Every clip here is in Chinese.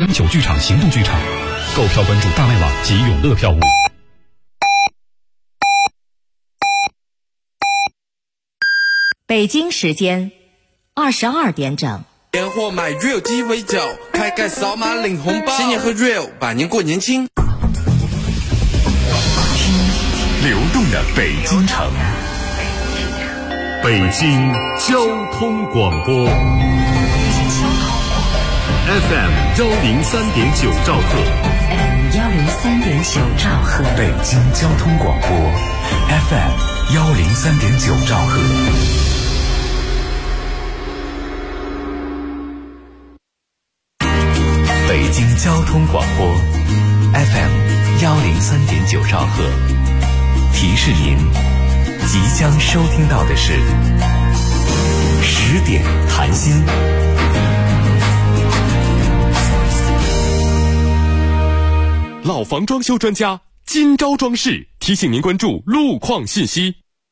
9剧场行动剧场，购票关注大麦网及永乐票务。 北京时间22点整。 年货买 real 鸡尾酒，开盖扫码领红包，新年喝 real， 百年过年轻。 流动的北京城，北京交通广播 FM 103.9兆赫， FM 103.9兆赫， 北京交通广播 FM 103.9兆赫。北京交通广播 FM 103.9兆赫，提示您，即将收听到的是10点谈心。 老房装修专家今朝装饰提醒您关注路况信息。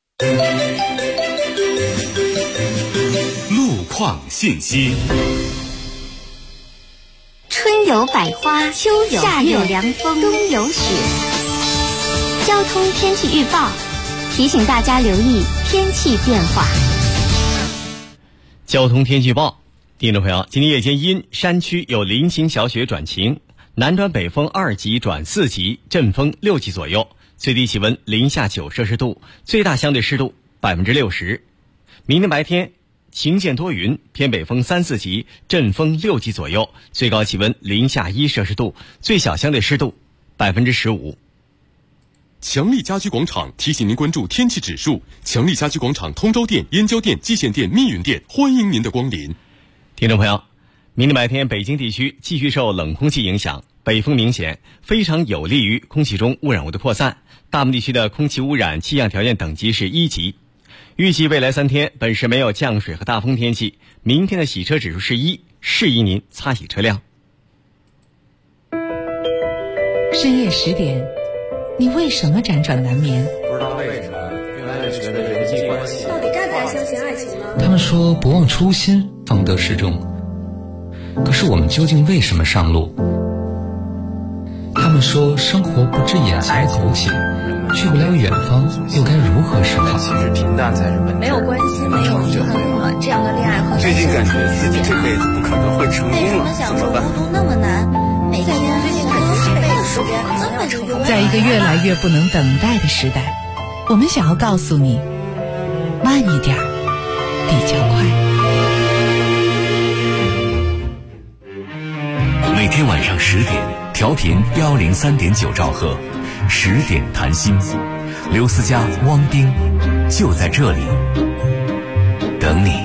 路况信息。 春有百花，秋有夏有凉风，冬有雪。交通天气预报提醒大家留意天气变化。 交通天气预报，听众朋友，今天夜间阴，山区有零星小雪转晴，南转北风2级转4级，阵风6级左右，最低气温零下9摄氏度，最大相对湿度60%。明天白天晴间多云，偏北风3、4级，阵风6级左右，最高气温零下1摄氏度，最小相对湿度15%。 强力家居广场提醒您关注天气指数。强力家居广场通州店、燕郊店、蓟县店、密云店欢迎您的光临。 听众朋友，明天白天北京地区继续受冷空气影响，北风明显，非常有利于空气中污染物的扩散。大部分地区的空气污染气象条件等级是1级。预计未来3天本市没有降水和大风天气，明天的洗车指数是1，适宜您擦洗车辆。 深夜10点，你为什么辗转难眠？ 不知道为什么，越来越觉得人际关系到底该不该相信爱情呢？ 他们说不忘初心，方得始终。可是我们究竟为什么上路？他们说生活不止眼前苟且，去不了远方，又该如何是好？ 其实平淡才是本质。 没有关系，没有就很暖，这样的恋爱和最近感觉自己这辈子不可能会成功了，怎么办？ 孤独那么难，每天最近感觉这辈子时间根本就永远。 在一个越来越不能等待的时代，我们想要告诉你，慢一点比较快。 每天晚上10点，调频103.9兆赫，10点谈心，刘思佳、汪冰就在这里等你。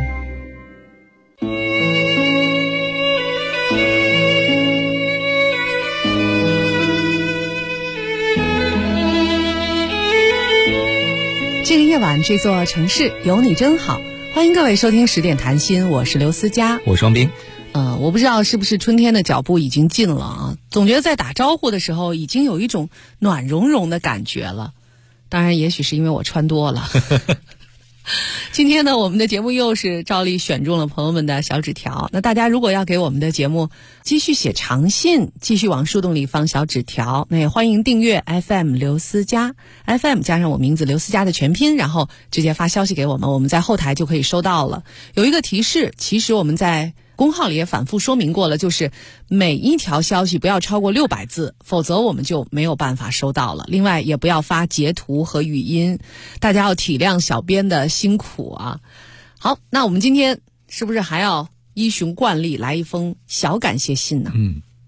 这个夜晚，这座城市有你真好。欢迎各位收听10点谈心，我是刘思佳， 我是汪冰。 我不知道是不是春天的脚步已经近了啊，总觉得在打招呼的时候已经有一种暖融融的感觉了。当然也许是因为我穿多了。今天呢，我们的节目又是照例选中了朋友们的小纸条。那大家如果要给我们的节目继续写长信，继续往树洞里放小纸条，那也欢迎订阅 FM 刘思佳 FM 加上我名字刘思佳的全拼，然后直接发消息给我们，我们在后台就可以收到了。有一个提示，其实我们在公号里也反复说明过了，就是每一条消息不要超过600字，否则我们就没有办法收到了。另外也不要发截图和语音，大家要体谅小编的辛苦啊。好，那我们今天是不是还要依循惯例来一封小感谢信呢？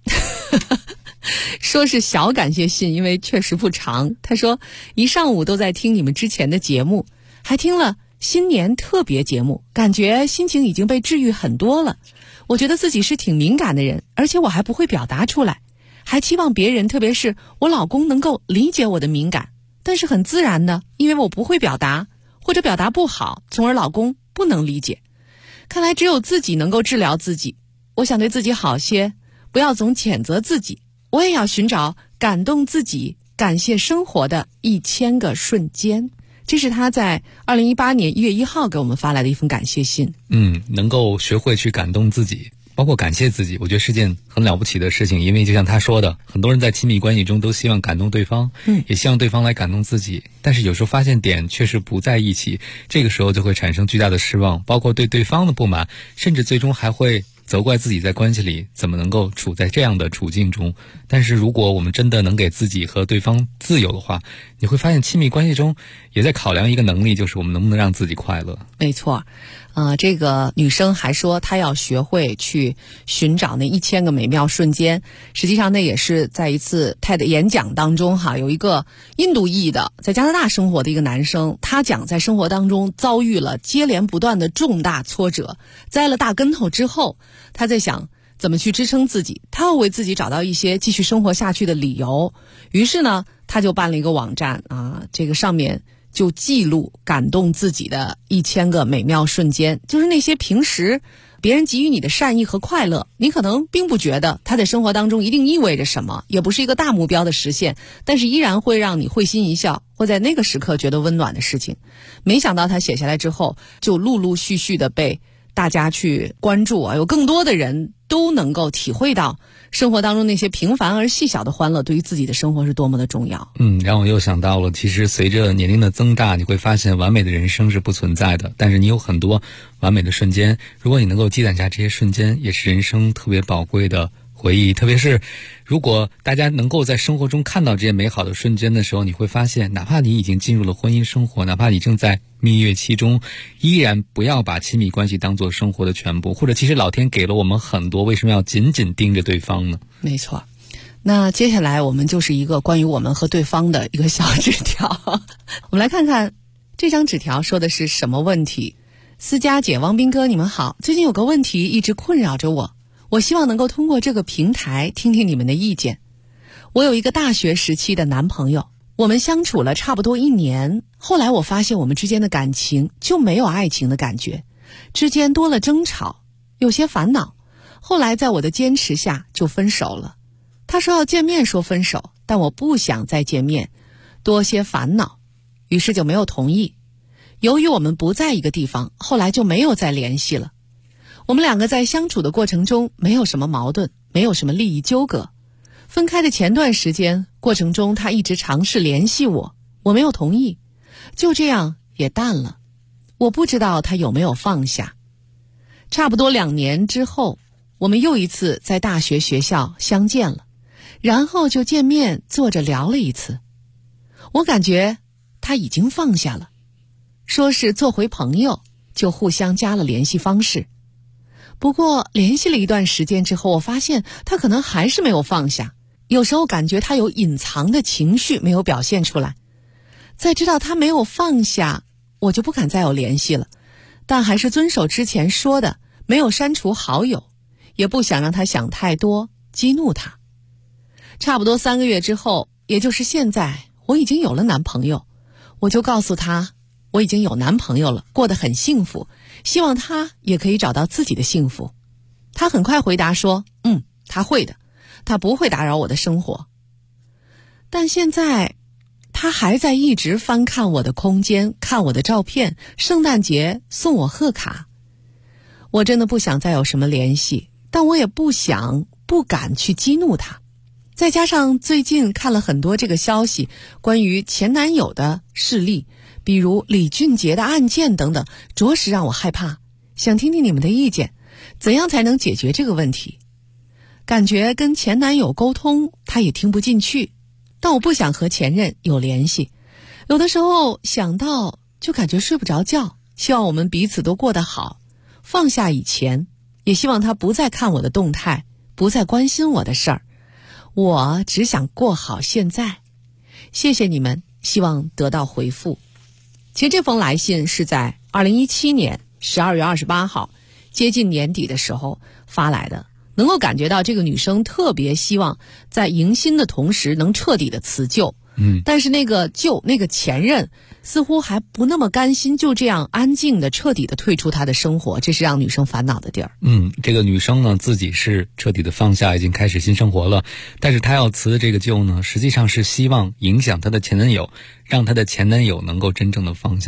说是小感谢信，因为确实不长。他说一上午都在听你们之前的节目，还听了新年特别节目，感觉心情已经被治愈很多了。我觉得自己是挺敏感的人，而且我还不会表达出来，还期望别人，特别是我老公能够理解我的敏感，但是很自然的，因为我不会表达，或者表达不好，从而老公不能理解。看来只有自己能够治疗自己，我想对自己好些，不要总谴责自己，我也要寻找感动自己、感谢生活的1000个瞬间。这是他在2018年1月1号给我们发来的一封感谢信。 能够学会去感动自己， 包括感谢自己，我觉得是件很了不起的事情。因为就像他说的，很多人在亲密关系中都希望感动对方，也希望对方来感动自己，但是有时候发现点确实不在一起，这个时候就会产生巨大的失望，包括对对方的不满，甚至最终还会责怪自己在关系里怎么能够处在这样的处境中。但是如果我们真的能给自己和对方自由的话，你会发现亲密关系中也在考量一个能力，就是我们能不能让自己快乐。 没错，这个女生还说她要学会去寻找那1000个美妙瞬间。实际上那也是在一次 TED 演讲当中有一个印度裔的在加拿大生活的一个男生，他讲在生活当中遭遇了接连不断的重大挫折，栽了大跟头之后，他在想怎么去支撑自己，他要为自己找到一些继续生活下去的理由。于是呢，他就办了一个网站这个上面就记录感动自己的1000个美妙瞬间，就是那些平时别人给予你的善意和快乐，你可能并不觉得它在生活当中一定意味着什么，也不是一个大目标的实现，但是依然会让你会心一笑，会在那个时刻觉得温暖的事情。没想到他写下来之后，就陆陆续续的被大家去关注有更多的人都能够体会到生活当中那些平凡而细小的欢乐对于自己的生活是多么的重要。 让我又想到了，其实随着年龄的增大，你会发现完美的人生是不存在的，但是你有很多完美的瞬间，如果你能够积攒下这些瞬间，也是人生特别宝贵的回忆。特别是如果大家能够在生活中看到这些美好的瞬间的时候，你会发现哪怕你已经进入了婚姻生活，哪怕你正在蜜月期中，依然不要把亲密关系当作生活的全部，或者其实老天给了我们很多，为什么要紧紧盯着对方呢？ 没错。那接下来我们就是一个关于我们和对方的一个小纸条我们来看看这张纸条说的是什么问题。思佳姐、王斌哥，你们好，最近有个问题一直困扰着我，我希望能够通过这个平台听听你们的意见。我有一个大学时期的男朋友，我们相处了差不多1年，后来我发现我们之间的感情就没有爱情的感觉，之间多了争吵，有些烦恼，后来在我的坚持下就分手了。他说要见面说分手，但我不想再见面，多些烦恼，于是就没有同意。由于我们不在一个地方，后来就没有再联系了。我们两个在相处的过程中没有什么矛盾，没有什么利益纠葛。分开的前段时间过程中，他一直尝试联系我，我没有同意，就这样也淡了。我不知道他有没有放下。差不多2年之后，我们又一次在大学学校相见了，然后就见面坐着聊了一次。我感觉他已经放下了，说是做回朋友，就互相加了联系方式。不过联系了一段时间之后，我发现他可能还是没有放下，有时候感觉他有隐藏的情绪没有表现出来。在知道他没有放下，我就不敢再有联系了，但还是遵守之前说的，没有删除好友，也不想让他想太多，激怒他。差不多3个月之后，也就是现在，我已经有了男朋友，我就告诉他我已经有男朋友了，过得很幸福，希望他也可以找到自己的幸福。他很快回答说他会的，他不会打扰我的生活。但现在他还在一直翻看我的空间，看我的照片，圣诞节送我贺卡。我真的不想再有什么联系，但我也不敢去激怒他。再加上最近看了很多这个消息，关于前男友的事例，比如李俊杰的案件等等，着实让我害怕。想听听你们的意见，怎样才能解决这个问题？感觉跟前男友沟通，他也听不进去，但我不想和前任有联系。有的时候想到就感觉睡不着觉，希望我们彼此都过得好，放下以前，也希望他不再看我的动态，不再关心我的事儿。我只想过好现在。谢谢你们，希望得到回复。其实这封来信是在2017年12月28号，接近年底的时候发来的。能够感觉到这个女生特别希望在迎新的同时能彻底的辞旧。但是那个前任似乎还不那么甘心就这样安静的彻底的退出她的生活，这是让女生烦恼的地儿。 这个女生呢自己是彻底的放下，已经开始新生活了，但是她要辞的这个旧呢，实际上是希望影响她的前男友，让她的前男友能够真正的放下。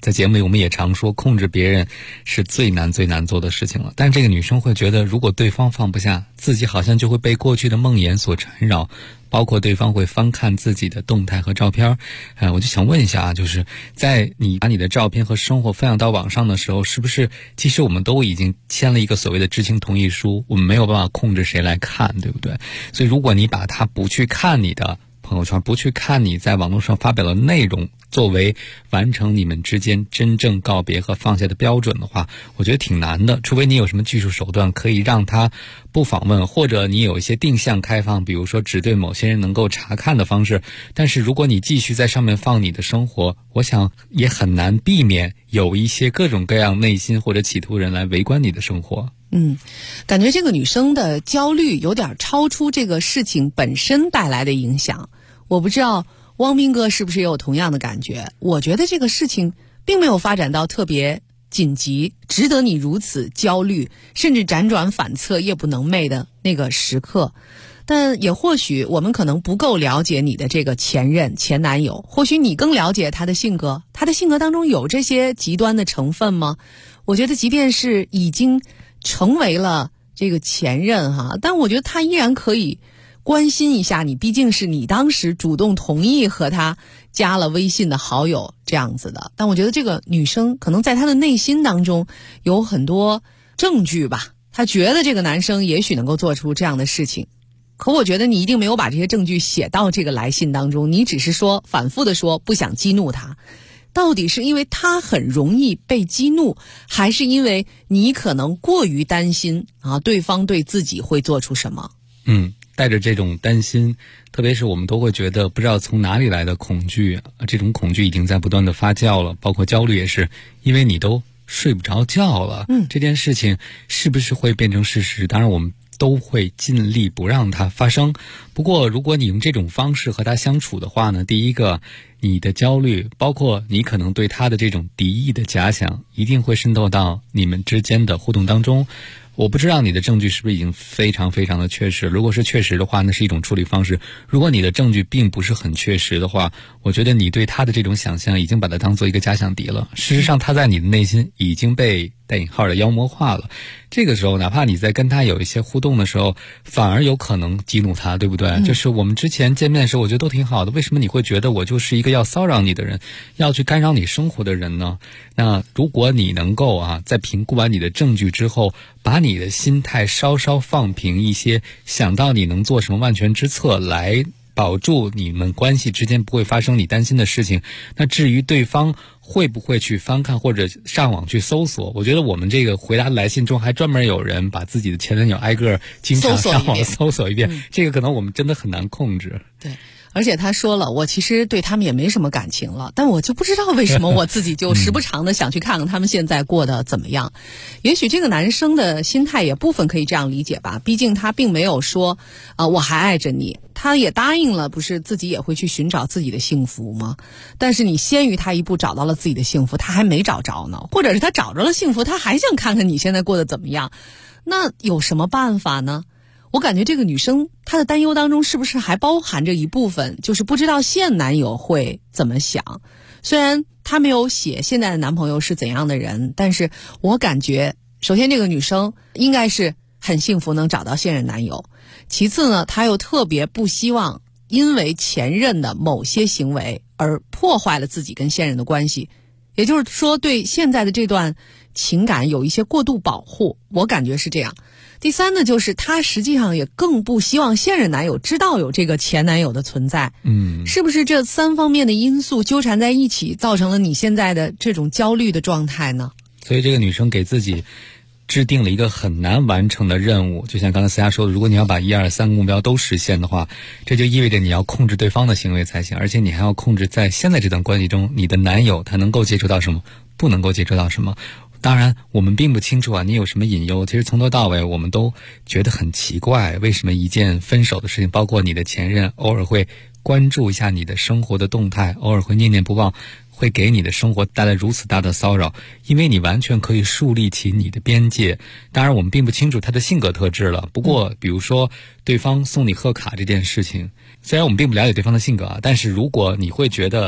在节目里我们也常说，控制别人是最难做的事情了。但这个女生会觉得，如果对方放不下，自己好像就会被过去的梦魇所缠绕，包括对方会翻看自己的动态和照片。我就想问一下啊，就是在你把你的照片和生活分享到网上的时候，是不是其实我们都已经签了一个所谓的知情同意书，我们没有办法控制谁来看，对不对？所以如果你把他不去看你的朋友圈，不去看你在网络上发表的内容，作为完成你们之间真正告别和放下的标准的话，我觉得挺难的。除非你有什么技术手段可以让他不访问，或者你有一些定向开放，比如说只对某些人能够查看的方式。但是如果你继续在上面放你的生活，我想也很难避免有一些各种各样内心或者企图人来围观你的生活。 感觉这个女生的焦虑有点超出这个事情本身带来的影响。我不知道汪斌哥是不是也有同样的感觉。我觉得这个事情并没有发展到特别紧急，值得你如此焦虑，甚至辗转反侧夜不能寐的那个时刻。但也或许我们可能不够了解你的这个前男友，或许你更了解他的性格，他的性格当中有这些极端的成分吗？我觉得即便是已经成为了这个前任但我觉得他依然可以关心一下你，毕竟是你当时主动同意和他加了微信的好友这样子的。但我觉得这个女生可能在她的内心当中有很多证据吧，她觉得这个男生也许能够做出这样的事情。可我觉得你一定没有把这些证据写到这个来信当中，你只是说反复的说不想激怒他。到底是因为他很容易被激怒，还是因为你可能过于担心对方对自己会做出什么？ 带着这种担心，特别是我们都会觉得不知道从哪里来的恐惧，这种恐惧已经在不断的发酵了，包括焦虑也是，因为你都睡不着觉了。这件事情是不是会变成事实？当然我们都会尽力不让它发生。不过如果你用这种方式和他相处的话呢，第一个，你的焦虑，包括你可能对他的这种敌意的假想，一定会渗透到你们之间的互动当中。我不知道你的证据是不是已经非常非常的确实，如果是确实的话，那是一种处理方式。如果你的证据并不是很确实的话，我觉得你对他的这种想象已经把它当做一个假想敌了。事实上他在你的内心已经被带引号的妖魔化了。这个时候哪怕你在跟他有一些互动的时候，反而有可能激怒他，对不对？就是我们之前见面的时候我觉得都挺好的，为什么你会觉得我就是一个要骚扰你的人，要去干扰你生活的人呢？那如果你能够在评估完你的证据之后，把你的心态稍稍放平一些，想到你能做什么万全之策来保住你们关系之间不会发生你担心的事情，那至于对方会不会去翻看或者上网去搜索，我觉得我们这个回答来信中还专门有人把自己的前男友挨个经常上网搜索一遍，这个可能我们真的很难控制。 对，而且他说了，我其实对他们也没什么感情了，但我就不知道为什么我自己就时不常的想去看看他们现在过得怎么样。也许这个男生的心态也部分可以这样理解吧，毕竟他并没有说我还爱着你，他也答应了，不是自己也会去寻找自己的幸福吗？但是你先于他一步找到了自己的幸福，他还没找着呢，或者是他找着了幸福，他还想看看你现在过得怎么样，那有什么办法呢？我感觉这个女生她的担忧当中是不是还包含着一部分，就是不知道现男友会怎么想。虽然她没有写现在的男朋友是怎样的人，但是我感觉首先这个女生应该是很幸福能找到现任男友，其次呢，她又特别不希望因为前任的某些行为而破坏了自己跟现任的关系，也就是说对现在的这段情感有一些过度保护，我感觉是这样。第三呢，就是她实际上也更不希望现任男友知道有这个前男友的存在。是不是这三方面的因素纠缠在一起，造成了你现在的这种焦虑的状态呢？ 所以这个女生给自己制定了一个很难完成的任务，就像刚才思佳说的，如果你要把1、2、3个目标都实现的话，这就意味着你要控制对方的行为才行，而且你还要控制在现在这段关系中，你的男友他能够接触到什么，不能够接触到什么。当然我们并不清楚你有什么隐忧，其实从头到尾我们都觉得很奇怪，为什么一件分手的事情，包括你的前任偶尔会关注一下你的生活的动态，偶尔会念念不忘，会给你的生活带来如此大的骚扰，因为你完全可以树立起你的边界。当然我们并不清楚他的性格特质了，不过比如说对方送你贺卡这件事情，虽然我们并不了解对方的性格但是如果你会觉得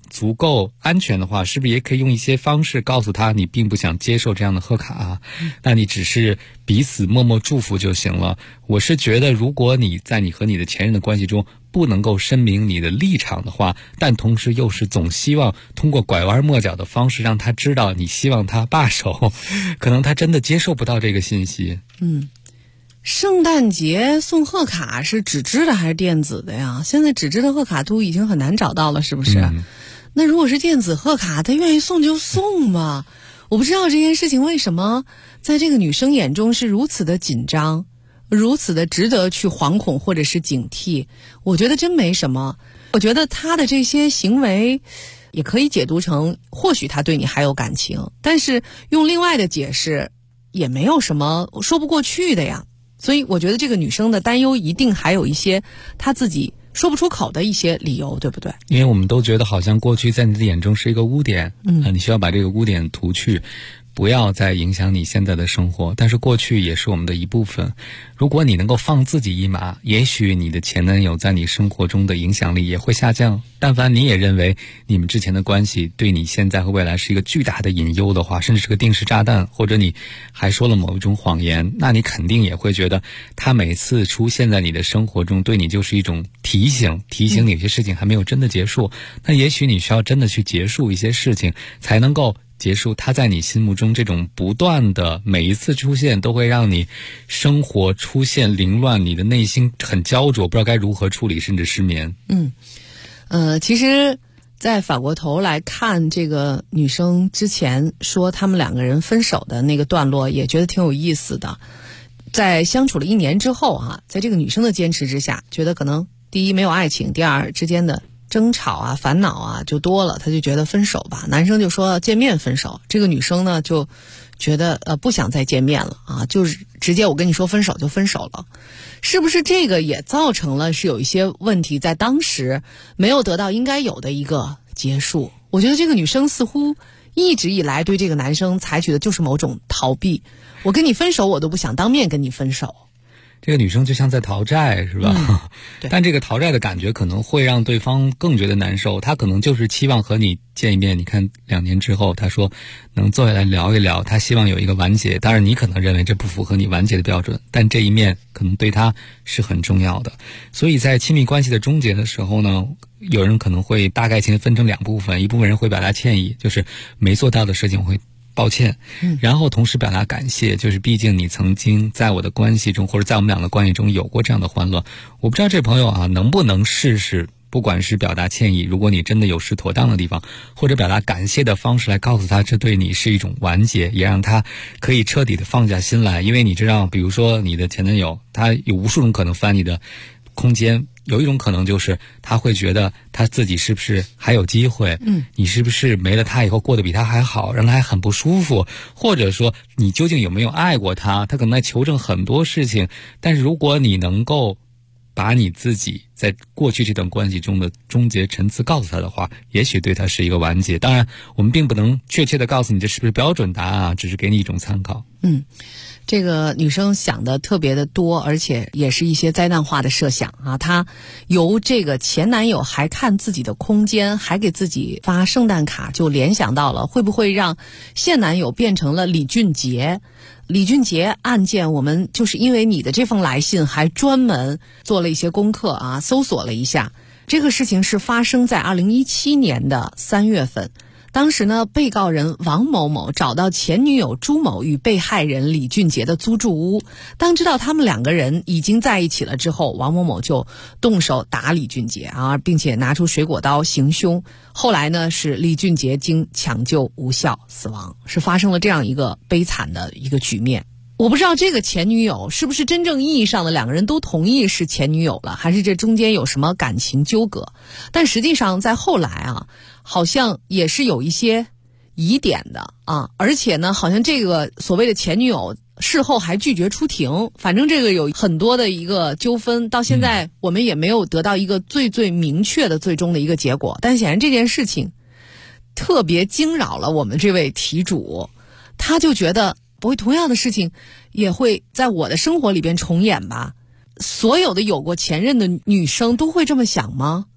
足够安全的话，是不是也可以用一些方式告诉他你并不想接受这样的贺卡啊？那你只是彼此默默祝福就行了。我是觉得，如果你在你和你的前任的关系中不能够声明你的立场的话，但同时又是总希望通过拐弯抹角的方式让他知道你希望他罢手，可能他真的接受不到这个信息。 圣诞节送贺卡是纸质的还是电子的呀？现在纸质的贺卡都已经很难找到了，是不是？那如果是电子贺卡，他愿意送就送嘛。我不知道这件事情为什么在这个女生眼中是如此的紧张，如此的值得去惶恐或者是警惕。我觉得真没什么，我觉得她的这些行为也可以解读成或许她对你还有感情，但是用另外的解释也没有什么说不过去的呀。所以我觉得这个女生的担忧一定还有一些她自己说不出口的一些理由，对不对？ 因为我们都觉得好像过去在你的眼中是一个污点，你需要把这个污点涂去，不要再影响你现在的生活。但是过去也是我们的一部分，如果你能够放自己一马，也许你的前男友在你生活中的影响力也会下降。但凡你也认为你们之前的关系对你现在和未来是一个巨大的隐忧的话，甚至是个定时炸弹，或者你还说了某一种谎言，那你肯定也会觉得他每次出现在你的生活中对你就是一种提醒你有些事情还没有真的结束。那也许你需要真的去结束一些事情，才能够结束他在你心目中这种不断的每一次出现都会让你生活出现凌乱，你的内心很焦灼，不知道该如何处理，甚至失眠。 其实再反过头来看这个女生之前说他们两个人分手的那个段落，也觉得挺有意思的。在相处了1年之后在这个女生的坚持之下，觉得可能第一没有爱情，第二之间的争吵烦恼就多了，他就觉得分手吧。男生就说见面分手，这个女生呢就觉得不想再见面了就是直接我跟你说分手就分手了。是不是这个也造成了是有一些问题在当时没有得到应该有的一个结束？我觉得这个女生似乎一直以来对这个男生采取的就是某种逃避，我跟你分手我都不想当面跟你分手。 这个女生就像在逃债，是吧？但这个逃债的感觉可能会让对方更觉得难受，他可能就是期望和你见一面。你看2年之后他说能坐下来聊一聊，他希望有一个完结。当然你可能认为这不符合你完结的标准，但这一面可能对他是很重要的。所以在亲密关系的终结的时候呢，有人可能会大概分成2部分，一部分人会表达歉意，就是没做到的事情我会抱歉，然后同时表达感谢，就是毕竟你曾经在我的关系中，或者在我们俩的关系中有过这样的欢乐。我不知道这朋友能不能试试，不管是表达歉意，如果你真的有失妥当的地方，或者表达感谢的方式来告诉他这对你是一种完结，也让他可以彻底的放下心来。因为你知道，比如说你的前男友，他有无数种可能翻你的空间，有一种可能就是他会觉得他自己是不是还有机会，你是不是没了他以后过得比他还好，让他还很不舒服，或者说你究竟有没有爱过他，他可能在求证很多事情。但是如果你能够把你自己在过去这段关系中的终结陈词告诉他的话，也许对他是一个完结。当然我们并不能确切的告诉你这是不是标准答案只是给你一种参考。 这个女生想的特别的多，而且也是一些灾难化的设想她由这个前男友还看自己的空间，还给自己发圣诞卡，就联想到了会不会让现男友变成了李俊杰。李俊杰案件，我们就是因为你的这封来信还专门做了一些功课搜索了一下。这个事情是发生在2017年的3月份。当时呢，被告人王某某找到前女友朱某与被害人李俊杰的租住屋，当知道他们2个人已经在一起了之后，王某某就动手打李俊杰并且拿出水果刀行凶。后来呢，是李俊杰经抢救无效死亡，是发生了这样一个悲惨的一个局面。我不知道这个前女友是不是真正意义上的2个人都同意是前女友了，还是这中间有什么感情纠葛。但实际上在后来好像也是有一些疑点的而且呢，好像这个所谓的前女友事后还拒绝出庭，反正这个有很多的一个纠纷，到现在我们也没有得到一个最明确的最终的一个结果。但显然这件事情特别惊扰了我们这位题主，他就觉得不会同样的事情也会在我的生活里边重演吧？所有的有过前任的女生都会这么想吗？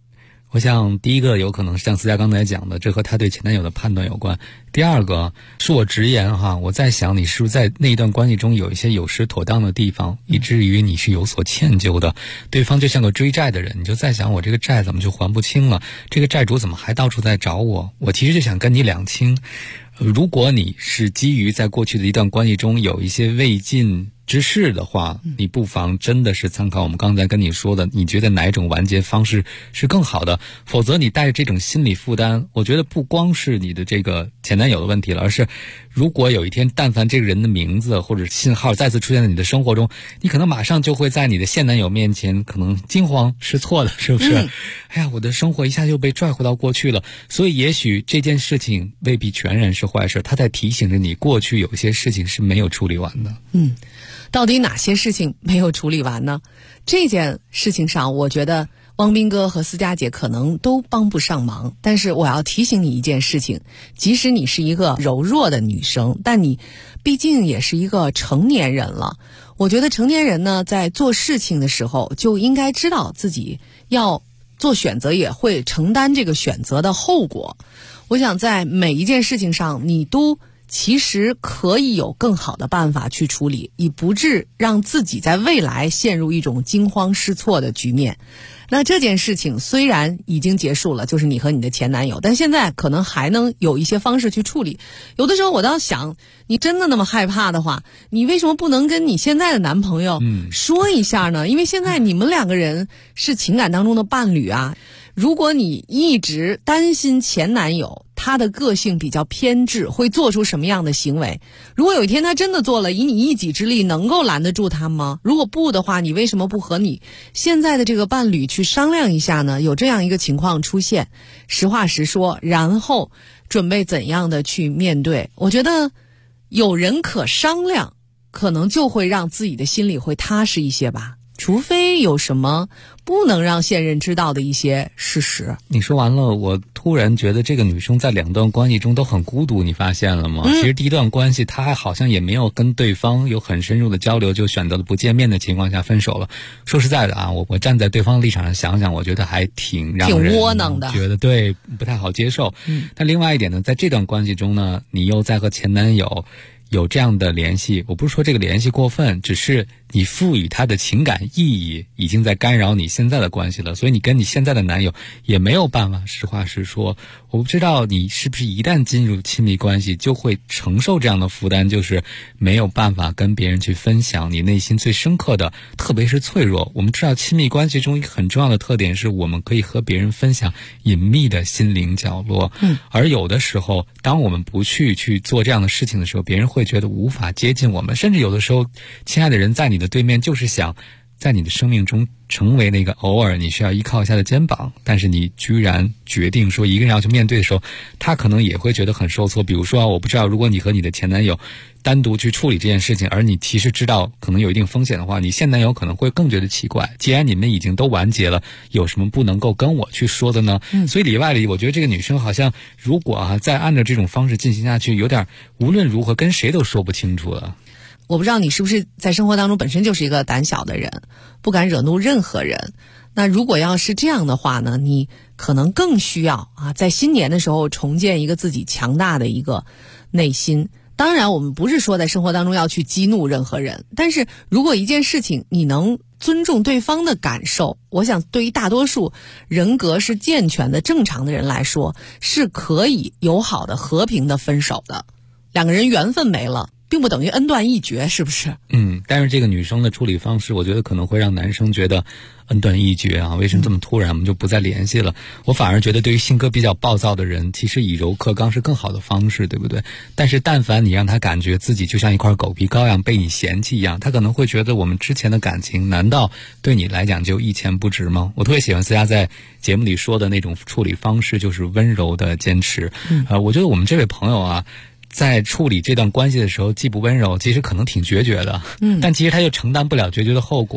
我想第一个有可能是像思佳刚才讲的，这和他对前男友的判断有关。第二个恕我直言哈，我在想你是不是在那一段关系中有一些有失妥当的地方，以至于你是有所歉疚的。对方就像个追债的人，你就在想我这个债怎么就还不清了，这个债主怎么还到处在找我，我其实就想跟你两清。如果你是基于在过去的一段关系中有一些未尽之事的话，你不妨真的是参考我们刚才跟你说的，你觉得哪一种完结方式是更好的，否则你带着这种心理负担，我觉得不光是你的这个前男友的问题了，而是如果有一天但凡这个人的名字或者信号再次出现在你的生活中，你可能马上就会在你的现男友面前可能惊慌失措的，是不是？哎呀，我的生活一下就被拽回到过去了。所以也许这件事情未必全然是坏事，他在提醒着你过去有些事情是没有处理完的。 到底哪些事情没有处理完呢？这件事情上，我觉得汪斌哥和思佳姐可能都帮不上忙，但是我要提醒你一件事情，即使你是一个柔弱的女生，但你毕竟也是一个成年人了。我觉得成年人呢，在做事情的时候就应该知道自己要做选择，也会承担这个选择的后果。我想在每一件事情上，你都其实可以有更好的办法去处理，以不致让自己在未来陷入一种惊慌失措的局面。那这件事情虽然已经结束了，就是你和你的前男友，但现在可能还能有一些方式去处理。有的时候我倒想，你真的那么害怕的话，你为什么不能跟你现在的男朋友说一下呢？因为现在你们两个人是情感当中的伴侣啊。如果你一直担心前男友他的个性比较偏执，会做出什么样的行为，如果有一天他真的做了，以你一己之力能够拦得住他吗？如果不的话，你为什么不和你现在的这个伴侣去商量一下呢？有这样一个情况出现，实话实说，然后准备怎样的去面对。我觉得有人可商量，可能就会让自己的心里会踏实一些吧，除非有什么不能让现任知道的一些事实。 你说完了，我突然觉得这个女生在两段关系中都很孤独，你发现了吗？其实第一段关系她还好像也没有跟对方有很深入的交流，就选择了不见面的情况下分手了。说实在的啊，我站在对方立场上想想，我觉得还挺让人窝囊的， 觉得对不太好接受。但另外一点呢，在这段关系中呢，你又在和前男友有这样的联系，我不是说这个联系过分，只是你赋予他的情感意义已经在干扰你现在的关系了，所以你跟你现在的男友也没有办法实话实说。我不知道你是不是一旦进入亲密关系就会承受这样的负担，就是没有办法跟别人去分享你内心最深刻的，特别是脆弱。我们知道亲密关系中一个很重要的特点是我们可以和别人分享隐秘的心灵角落，而有的时候当我们不去做这样的事情的时候，别人会觉得无法接近我们，甚至有的时候亲爱的人在你的对面就是想在你的生命中成为那个偶尔你需要依靠一下的肩膀，但是你居然决定说一个人要去面对的时候，他可能也会觉得很受挫。比如说我不知道，如果你和你的前男友单独去处理这件事情，而你其实知道可能有一定风险的话，你现男友可能会更觉得奇怪，既然你们已经都完结了，有什么不能够跟我去说的呢？所以里外里我觉得这个女生好像如果再按照这种方式进行下去，有点无论如何跟谁都说不清楚了。 我不知道你是不是在生活当中本身就是一个胆小的人，不敢惹怒任何人。那如果要是这样的话呢，你可能更需要在新年的时候重建一个自己强大的一个内心。当然我们不是说在生活当中要去激怒任何人，但是如果一件事情你能尊重对方的感受，我想对于大多数人格是健全的正常的人来说，是可以友好的和平的分手的。两个人缘分没了并不等于恩断义绝，是不是？ 但是这个女生的处理方式，我觉得可能会让男生觉得恩断义绝啊，为什么这么突然我们就不再联系了？我反而觉得对于性格比较暴躁的人，其实以柔克刚是更好的方式，对不对？但是但凡你让他感觉自己就像一块狗皮膏药被你嫌弃一样，他可能会觉得我们之前的感情难道对你来讲就一钱不值吗？我特别喜欢思佳在节目里说的那种处理方式，就是温柔的坚持。我觉得我们这位朋友啊，在处理这段关系的时候既不温柔，其实可能挺决绝的，但其实他又承担不了决绝的后果。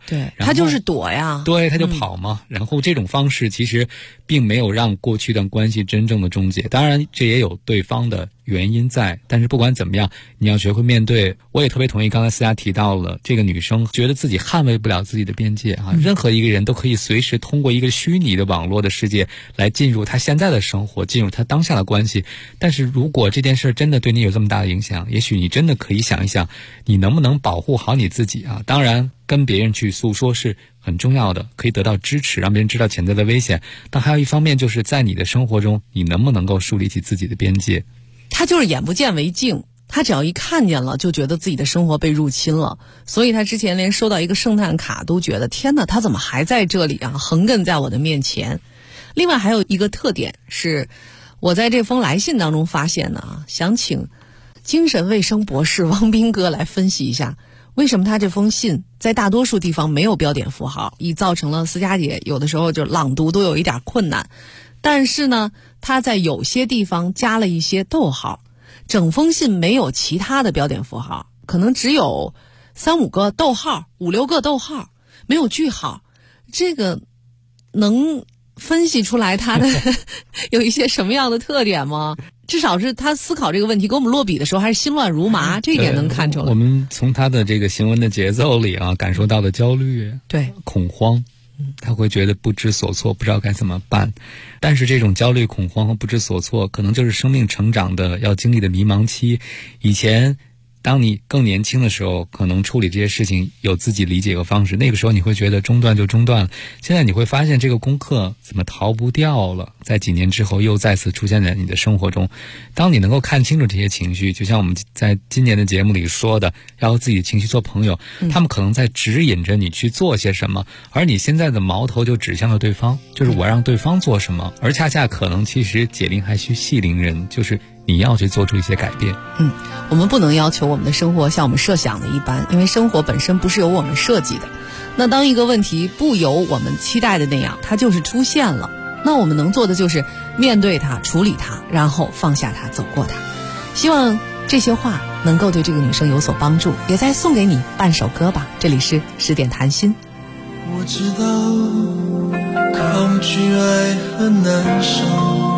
对，他就是躲呀， 对，他就跑嘛。然后这种方式其实并没有让过去一段关系真正的终结，当然这也有对方的原因在，但是不管怎么样，你要学会面对。我也特别同意刚才思佳提到了，这个女生觉得自己捍卫不了自己的边界啊，任何一个人都可以随时通过一个虚拟的网络的世界来进入他现在的生活，进入他当下的关系。但是如果这件事真的对你有这么大的影响，也许你真的可以想一想，你能不能保护好你自己啊？当然跟别人去诉说是很重要的，可以得到支持，让别人知道潜在的危险，但还有一方面就是在你的生活中，你能不能够树立起自己的边界。 他就是眼不见为净，他只要一看见了就觉得自己的生活被入侵了，所以他之前连收到一个圣诞卡都觉得天哪，他怎么还在这里啊，横亘在我的面前。另外还有一个特点是我在这封来信当中发现的啊，想请精神卫生博士汪斌哥来分析一下，为什么他这封信在大多数地方没有标点符号，以造成了思佳姐有的时候就朗读都有一点困难。但是呢，他在有些地方加了一些逗号，整封信没有其他的标点符号，可能只有3-5个逗号，5-6个逗号，没有句号。这个能分析出来他的有一些什么样的特点吗？至少是他思考这个问题给我们落笔的时候还是心乱如麻，这一点能看出来。 我们从他的这个行文的节奏里啊，感受到了焦虑， 对， 恐慌，他会觉得不知所措，不知道该怎么办。但是这种焦虑、恐慌和不知所措，可能就是生命成长的要经历的迷茫期。以前当你更年轻的时候，可能处理这些事情有自己理解和方式，那个时候你会觉得中断就中断了。现在你会发现这个功课怎么逃不掉了，在几年之后又再次出现在你的生活中。当你能够看清楚这些情绪，就像我们在今年的节目里说的，要和自己的情绪做朋友，他们可能在指引着你去做些什么，而你现在的矛头就指向了对方，就是我让对方做什么，而恰恰可能其实解铃还须系铃人，就是你要去做出一些改变。 我们不能要求我们的生活像我们设想的一般，因为生活本身不是由我们设计的。那当一个问题不由我们期待的那样，它就是出现了，那我们能做的就是面对它，处理它，然后放下它，走过它。希望这些话能够对这个女生有所帮助，也再送给你半首歌吧。这里是10点谈心。 我知道抗拒爱很难受，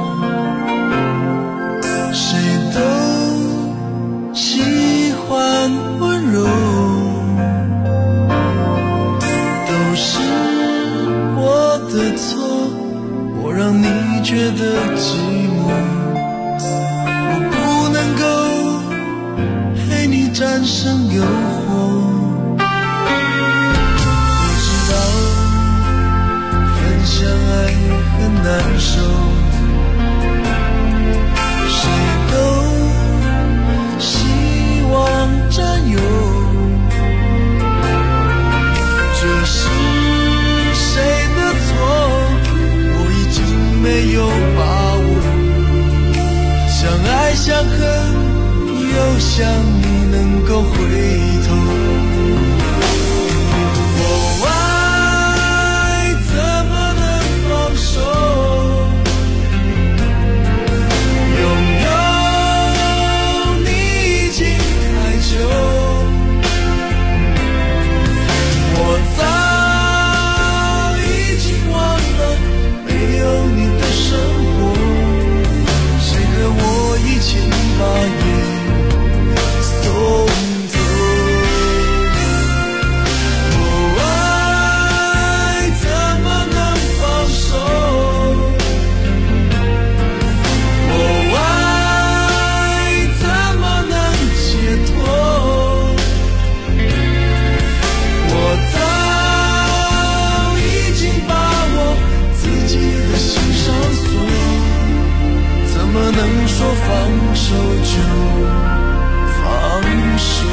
谁都喜欢温柔，都是我的错，我让你觉得寂寞，我不能够陪你战胜诱惑。我知道分享爱很难受，占有，这是谁的错？我已经没有把握，相爱相恨，又想你能够回头。我爱怎么能放手？我早已经忘了没有你的生活，谁和我一起把夜送走？我爱怎么能放手？我爱怎么能解脱？我早已经把我自己的心上锁，怎么能说放手就放手？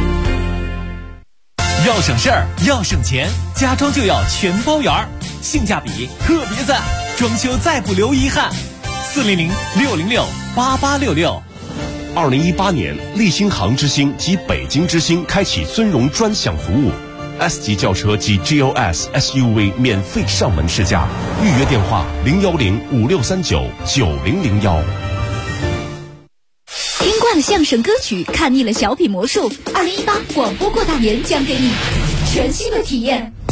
要省事儿，要省钱，家装就要全包圆儿，性价比特别赞，装修再不留遗憾。400-606-8866。 2018年，立新杭之星及北京之星开启尊荣专享服务。S 级轿车及 GLS SUV 免费上门试驾，预约电话010-5639-9001。 听惯了相声歌曲，看腻了小品魔术，2018广播过大年将给你全新的体验。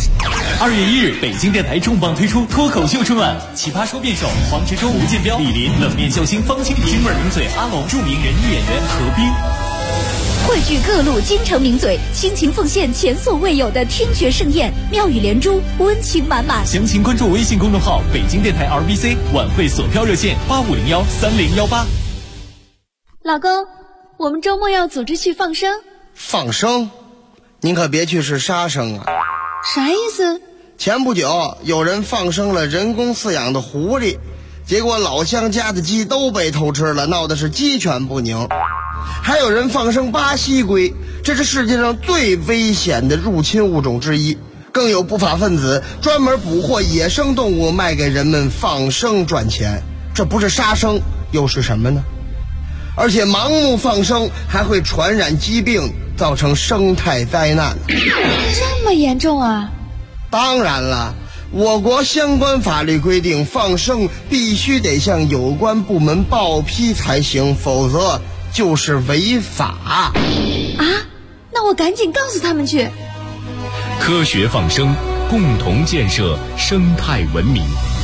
2月1日，北京电台重磅推出脱口秀春晚，奇葩说辩手黄执中、吴建彪、李林，冷面笑星方清平，京味名嘴阿龙，著名人艺演员何冰。 汇聚各路京城名嘴，倾情奉献前所未有的听觉盛宴，妙语连珠，温情满满。 详情关注微信公众号北京电台 RBC， 晚会索票热线85013018。 老公，我们周末要组织去放生。 放生？您可别去是杀生啊！ 啥意思？ 前不久有人放生了人工饲养的狐狸，结果老乡家的鸡都被偷吃了，闹的是鸡犬不宁。还有人放生巴西龟，这是世界上最危险的入侵物种之一。更有不法分子专门捕获野生动物卖给人们放生赚钱，这不是杀生又是什么呢？而且盲目放生还会传染疾病，造成生态灾难。 这么严重啊？ 当然了，我国相关法律规定，放生必须得向有关部门报批才行，否则就是违法。 啊？那我赶紧告诉他们去。 科学放生，共同建设生态文明。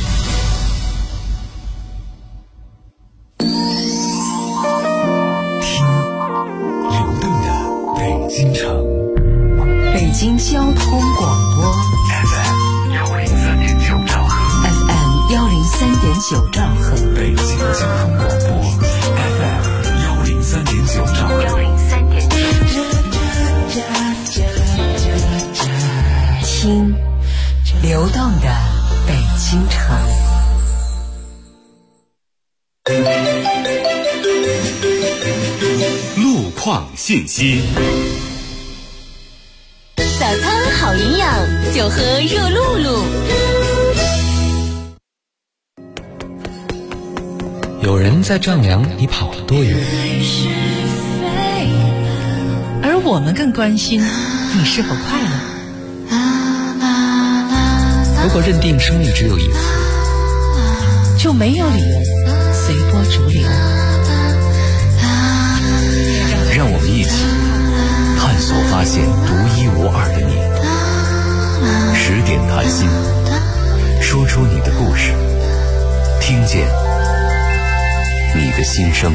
京城，北京交通广播 FM 103.9兆赫 ，FM 103.9兆赫，北京交通广播 FM 103.9兆赫，103.9，听流动的北京城。 路况信息。 早餐好营养，就喝热露露。 有人在丈量你跑了多远， 而我们更关心你是否快乐。 如果认定生命只有一次， 就没有理由随波逐流。 让我们一起探索发现独一无二的你。10点谈心，说出你的故事，听见你的心声。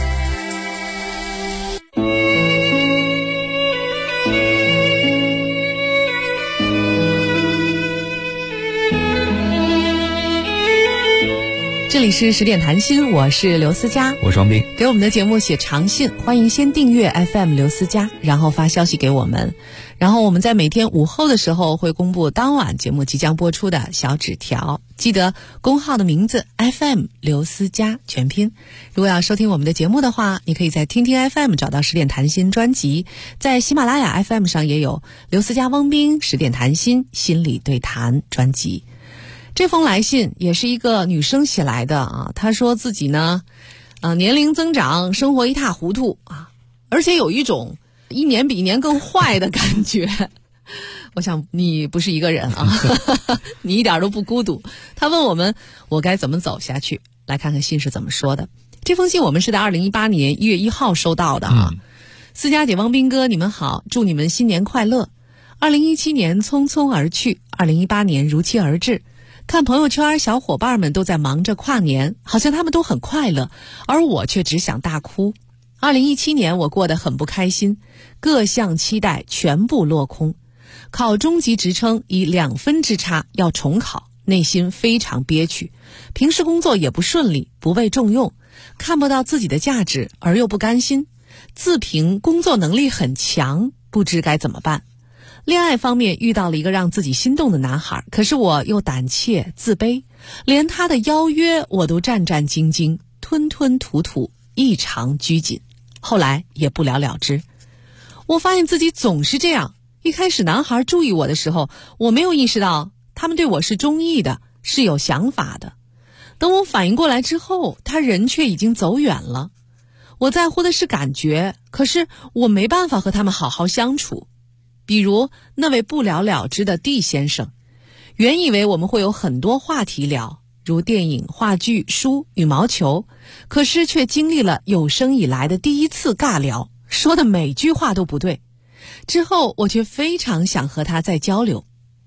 这里是10点谈心，我是刘思佳， 我是王斌。 给我们的节目写长信，欢迎先订阅 FM 刘思佳，然后发消息给我们，然后我们在每天午后的时候会公布当晚节目即将播出的小纸条，记得公号的名字 FM 刘思佳全拼。如果要收听我们的节目的话，你可以在听听 FM 找到10点谈心专辑，在喜马拉雅 FM 上也有刘思佳汪斌10点谈心心理对谈专辑。这封来信也是一个女生写来的啊，她说自己呢，年龄增长，生活一塌糊涂啊，而且有一种一年比一年更坏的感觉。我想你不是一个人啊，你一点都不孤独。她问我们，我该怎么走下去？来看看信是怎么说的。这封信我们是在2018年1月1号收到的啊。思佳姐、汪斌哥，你们好，祝你们新年快乐。2017年匆匆而去，2018年如期而至。看朋友圈，小伙伴们都在忙着跨年，好像他们都很快乐，而我却只想大哭。2017年我过得很不开心，各项期待全部落空。考中级职称以2分之差要重考，内心非常憋屈。平时工作也不顺利，不被重用，看不到自己的价值而又不甘心，自评工作能力很强，不知该怎么办。恋爱方面遇到了一个让自己心动的男孩，可是我又胆怯自卑，连他的邀约我都战战兢兢，吞吞吐吐，异常拘谨，后来也不了了之。我发现自己总是这样，一开始男孩注意我的时候，我没有意识到他们对我是中意的，是有想法的。等我反应过来之后，他人却已经走远了。我在乎的是感觉，可是我没办法和他们好好相处。比如那位不了了之的 D 先生，原以为我们会有很多话题聊，如电影、话剧、书、羽毛球，可是却经历了有生以来的第一次尬聊，说的每句话都不对。之后我却非常想和他再交流。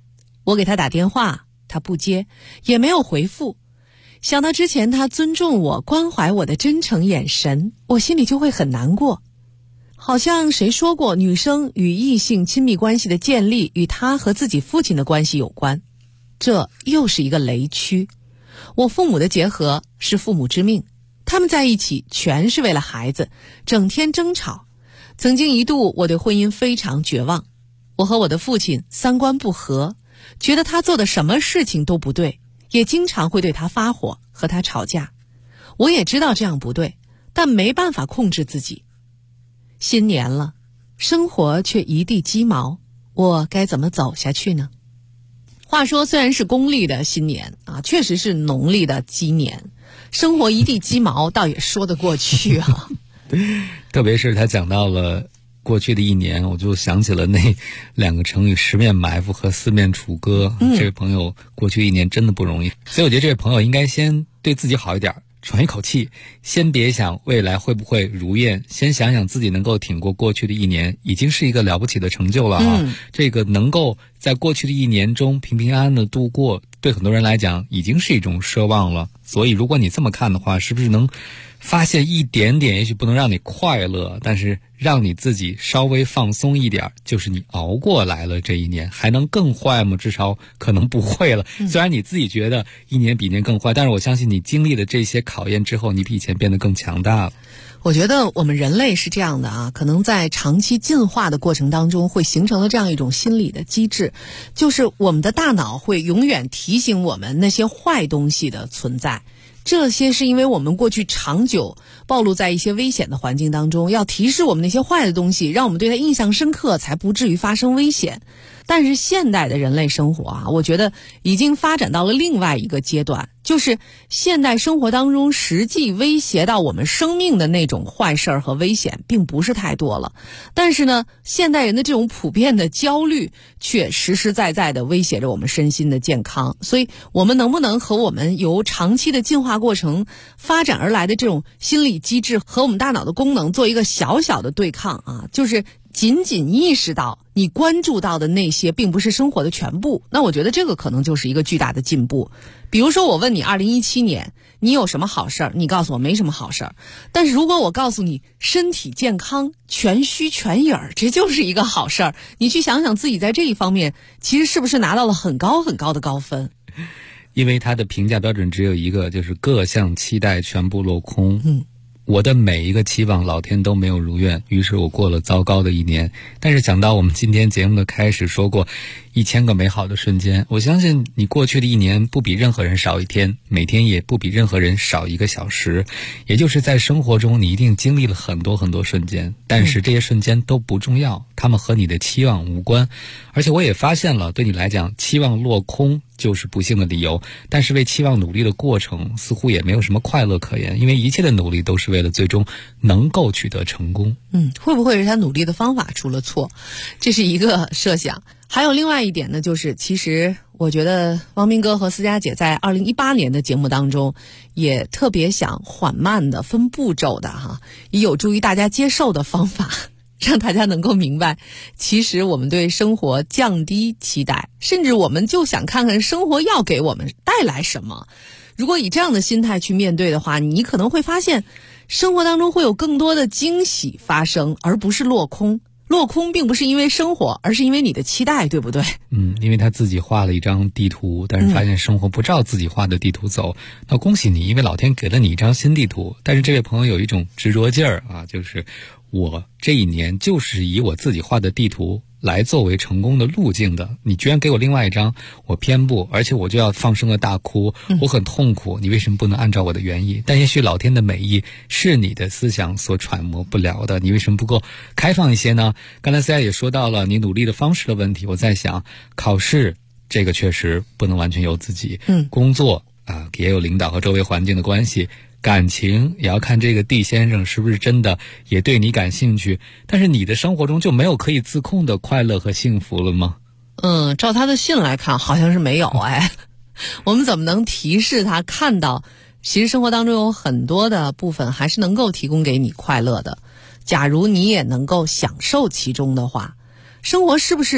我给他打电话，他不接，也没有回复。想到之前他尊重我、关怀我的真诚眼神，我心里就会很难过。好像谁说过，女生与异性亲密关系的建立与她和自己父亲的关系有关。这又是一个雷区。我父母的结合是父母之命，他们在一起全是为了孩子，整天争吵。曾经一度我对婚姻非常绝望，我和我的父亲三观不合，觉得他做的什么事情都不对，也经常会对他发火，和他吵架。我也知道这样不对，但没办法控制自己。新年了，生活却一地鸡毛，我该怎么走下去呢？话说虽然是公历的新年啊，确实是农历的鸡年，生活一地鸡毛倒也说得过去啊。 特别是他讲到了过去的一年，我就想起了那两个成语十面埋伏和四面楚歌。这位朋友过去一年真的不容易，所以我觉得这位朋友应该先对自己好一点，喘一口气，先别想未来会不会如愿，先想想自己能够挺过过去的一年，已经是一个了不起的成就了啊。这个能够在过去的一年中平平安安的度过，对很多人来讲已经是一种奢望了。所以如果你这么看的话，是不是能发现一点点，也许不能让你快乐，但是让你自己稍微放松一点，就是你熬过来了这一年。还能更坏吗？至少可能不会了。虽然你自己觉得一年比一年更坏，但是我相信你经历了这些考验之后，你比以前变得更强大了。 我觉得我们人类是这样的啊，可能在长期进化的过程当中，会形成了这样一种心理的机制，就是我们的大脑会永远提醒我们那些坏东西的存在。这些是因为我们过去长久暴露在一些危险的环境当中，要提示我们那些坏的东西，让我们对它印象深刻，才不至于发生危险。但是现代的人类生活啊，我觉得已经发展到了另外一个阶段，就是现代生活当中实际威胁到我们生命的那种坏事儿和危险并不是太多了。但是呢，现代人的这种普遍的焦虑却实实在在的威胁着我们身心的健康。所以我们能不能和我们由长期的进化过程发展而来的这种心理机制和我们大脑的功能做一个小小的对抗啊，就是仅仅意识到你关注到的那些并不是生活的全部，那我觉得这个可能就是一个巨大的进步。比如说我问你2017年你有什么好事儿，你告诉我没什么好事儿。但是如果我告诉你身体健康、全虚全影，这就是一个好事儿，你去想想自己在这一方面其实是不是拿到了很高很高的高分。 因为他的评价标准只有一个，就是各项期待全部落空。我的每一个期望老天都没有如愿，于是我过了糟糕的一年。但是想到我们今天节目的开始说过1000个美好的瞬间，我相信你过去的一年不比任何人少一天，每天也不比任何人少1个小时。也就是在生活中你一定经历了很多很多瞬间，但是这些瞬间都不重要，他们和你的期望无关。而且我也发现了，对你来讲期望落空就是不幸的理由，但是为期望努力的过程似乎也没有什么快乐可言，因为一切的努力都是为了最终能够取得成功。 会不会是他努力的方法出了错？这是一个设想。还有另外一点呢，就是其实我觉得汪斌哥和思佳姐在2018年的节目当中也特别想缓慢的分步骤的以有助于大家接受的方法，让大家能够明白，其实我们对生活降低期待，甚至我们就想看看生活要给我们带来什么。如果以这样的心态去面对的话，你可能会发现生活当中会有更多的惊喜发生，而不是落空。落空并不是因为生活，而是因为你的期待，对不对？ 因为他自己画了一张地图，但是发现生活不照自己画的地图走。那恭喜你，因为老天给了你一张新地图。但是这位朋友有一种执着劲儿啊，就是我这一年就是以我自己画的地图来作为成功的路径的，你居然给我另外一张，我偏不，而且我就要放声的大哭，我很痛苦，你为什么不能按照我的原意？但也许老天的美意是你的思想所揣摩不了的，你为什么不够开放一些呢？刚才思佳也说到了你努力的方式的问题，我在想考试这个确实不能完全由自己，工作也有领导和周围环境的关系，感情也要看这个D先生是不是真的也对你感兴趣，但是你的生活中就没有可以自控的快乐和幸福了吗？ 照他的信来看好像是没有我们怎么能提示他看到其实生活当中有很多的部分还是能够提供给你快乐的，假如你也能够享受其中的话，生活是不是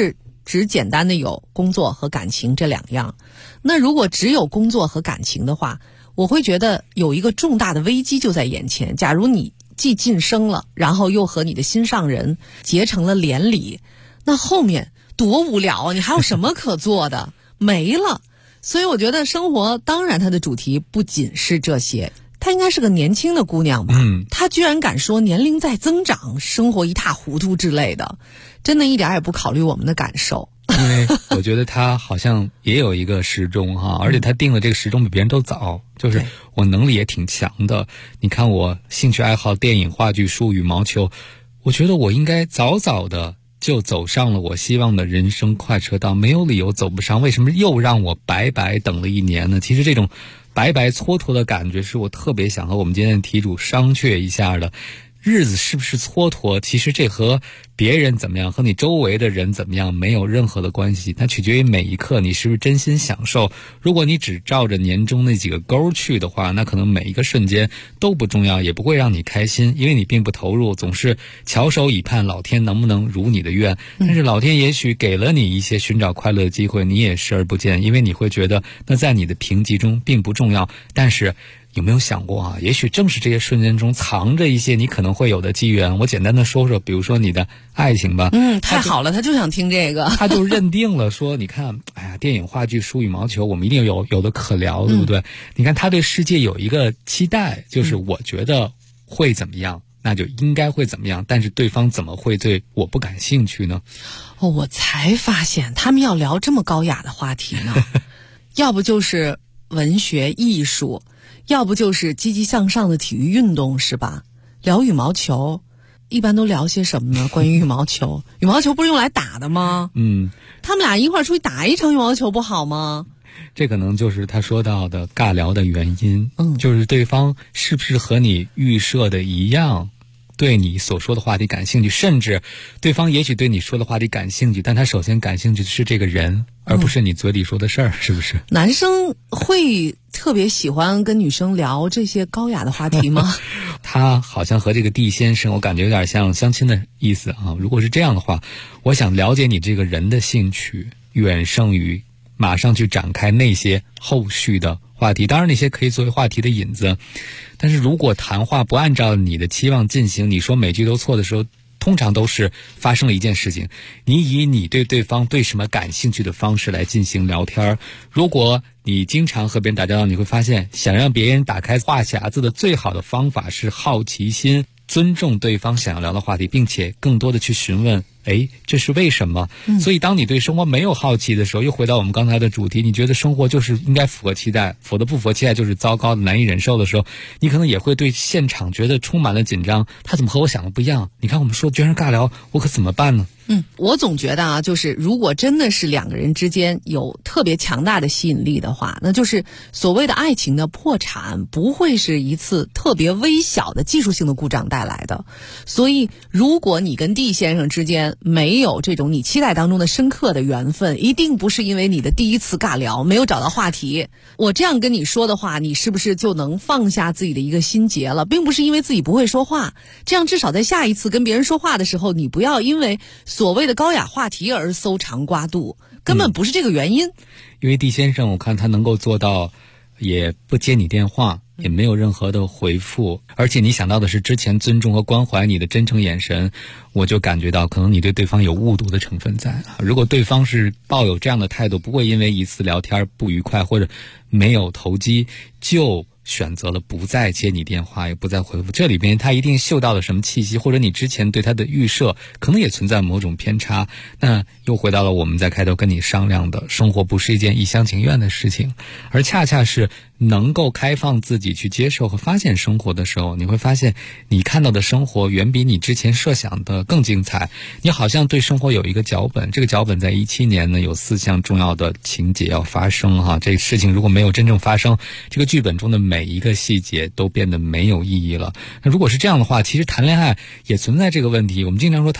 只简单的有工作和感情这两样。那如果只有工作和感情的话，我会觉得有一个重大的危机就在眼前。假如你既晋升了，然后又和你的心上人结成了连理，那后面多无聊啊！你还有什么可做的？没了。所以我觉得生活当然它的主题不仅是这些。她应该是个年轻的姑娘吧？她居然敢说年龄在增长，生活一塌糊涂之类的，真的一点也不考虑我们的感受。 因为我觉得她好像也有一个时钟哈，而且她定了这个时钟比别人都早，就是我能力也挺强的。你看我兴趣爱好电影、话剧、书、羽毛球，我觉得我应该早早的就走上了我希望的人生快车道，没有理由走不上。为什么又让我白白等了1年呢？其实这种白白蹉跎的感觉是我特别想和我们今天的题主商榷一下的。日子是不是蹉跎，其实这和别人怎么样，和你周围的人怎么样没有任何的关系，它取决于每一刻你是不是真心享受。如果你只照着年终那几个勾去的话，那可能每一个瞬间都不重要，也不会让你开心，因为你并不投入，总是翘首以盼老天能不能如你的愿。但是老天也许给了你一些寻找快乐的机会，你也视而不见，因为你会觉得那在你的评级中并不重要。但是有没有想过啊？也许正是这些瞬间中藏着一些你可能会有的机缘。我简单的说说，比如说你的爱情吧。 太好了，他就想听这个。 他就认定了说，你看，哎呀，电影、话剧、书、羽毛球，我们一定有的可聊，对不对？你看他对世界有一个期待，就是我觉得会怎么样，那就应该会怎么样。但是对方怎么会对我不感兴趣呢？ 我才发现他们要聊这么高雅的话题呢，要不就是文学艺术，要不就是积极向上的体育运动，是吧？聊羽毛球一般都聊些什么呢？关于羽毛球，羽毛球不是用来打的吗？他们俩一块儿出去打一场羽毛球不好吗？ 这可能就是他说到的尬聊的原因。就是对方是不是和你预设的一样，对你所说的话题感兴趣，甚至对方也许对你说的话题感兴趣，但他首先感兴趣的是这个人，而不是你嘴里说的事儿，是不是？ 男生会特别喜欢跟女生聊这些高雅的话题吗？ 他好像和这个D先生我感觉有点像相亲的意思啊。如果是这样的话，我想了解你这个人的兴趣远胜于马上去展开那些后续的话题，当然那些可以作为话题的引子。但是如果谈话不按照你的期望进行，你说每句都错的时候，通常都是发生了一件事情，你以你对对方对什么感兴趣的方式来进行聊天。如果你经常和别人打交道，你会发现想让别人打开话匣子的最好的方法是好奇心，尊重对方想要聊的话题，并且更多的去询问这是为什么。所以当你对生活没有好奇的时候，又回到我们刚才的主题，你觉得生活就是应该符合期待，否则不符合期待就是糟糕的难以忍受的时候，你可能也会对现场觉得充满了紧张，他怎么和我想的不一样，你看我们说居然尬聊，我可怎么办呢？ 我总觉得啊，就是如果真的是两个人之间有特别强大的吸引力的话，那就是所谓的爱情的破产不会是一次特别微小的技术性的故障带来的。所以如果你跟 D 先生之间没有这种你期待当中的深刻的缘分，一定不是因为你的第一次尬聊没有找到话题。我这样跟你说的话，你是不是就能放下自己的一个心结了，并不是因为自己不会说话。这样至少在下一次跟别人说话的时候，你不要因为所谓的高雅话题而搜肠刮肚，根本不是这个原因。 因为 D 先生我看他能够做到也不接你电话，也没有任何的回复，而且你想到的是之前尊重和关怀你的真诚眼神，我就感觉到可能你对对方有误读的成分在。如果对方是抱有这样的态度，不会因为一次聊天不愉快或者没有投机就选择了不再接你电话，也不再回复，这里边他一定嗅到了什么气息，或者你之前对他的预设可能也存在某种偏差。那又回到了我们在开头跟你商量的，生活不是一件一厢情愿的事情，而恰恰是能够开放自己去接受和发现生活的时候，你会发现你看到的生活远比你之前设想的更精彩。你好像对生活有一个脚本，这个脚本在17年呢有4项重要的情节要发生哈。这个事情如果没有真正发生，这个剧本中的每一个细节都变得没有意义了。那如果是这样的话，其实谈恋爱也存在这个问题。我们经常说谈恋爱